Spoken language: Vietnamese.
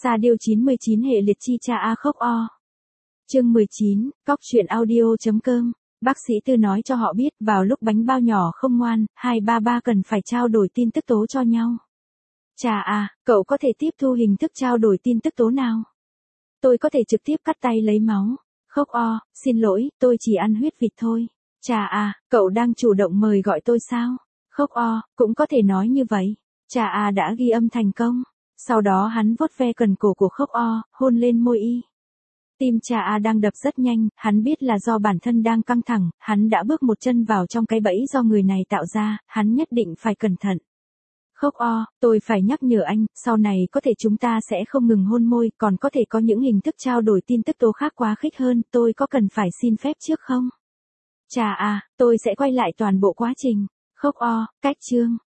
Sa điêu 99 hệ liệt chi cha a khóc o. Chương 19, cóc truyện audio.com. Bác sĩ Tư nói cho họ biết vào lúc bánh bao nhỏ không ngoan, 233 cần phải trao đổi tin tức tố cho nhau. Chà à, cậu có thể tiếp thu hình thức trao đổi tin tức tố nào? Tôi có thể trực tiếp cắt tay lấy máu. Khóc o, xin lỗi, tôi chỉ ăn huyết vịt thôi. Chà à, cậu đang chủ động mời gọi tôi sao? Khóc o, cũng có thể nói như vậy. Chà à đã ghi âm thành công. Sau đó hắn vuốt ve cần cổ của Khóc o, hôn lên môi y. Tim Cha A đang đập rất nhanh, hắn biết là do bản thân đang căng thẳng, hắn đã bước một chân vào trong cái bẫy do người này tạo ra, hắn nhất định phải cẩn thận. Khóc o, tôi phải nhắc nhở anh, sau này có thể chúng ta sẽ không ngừng hôn môi, còn có thể có những hình thức trao đổi tin tức tố khác quá khích hơn, tôi có cần phải xin phép trước không? Chà à, tôi sẽ quay lại toàn bộ quá trình. Khóc o, cách chương.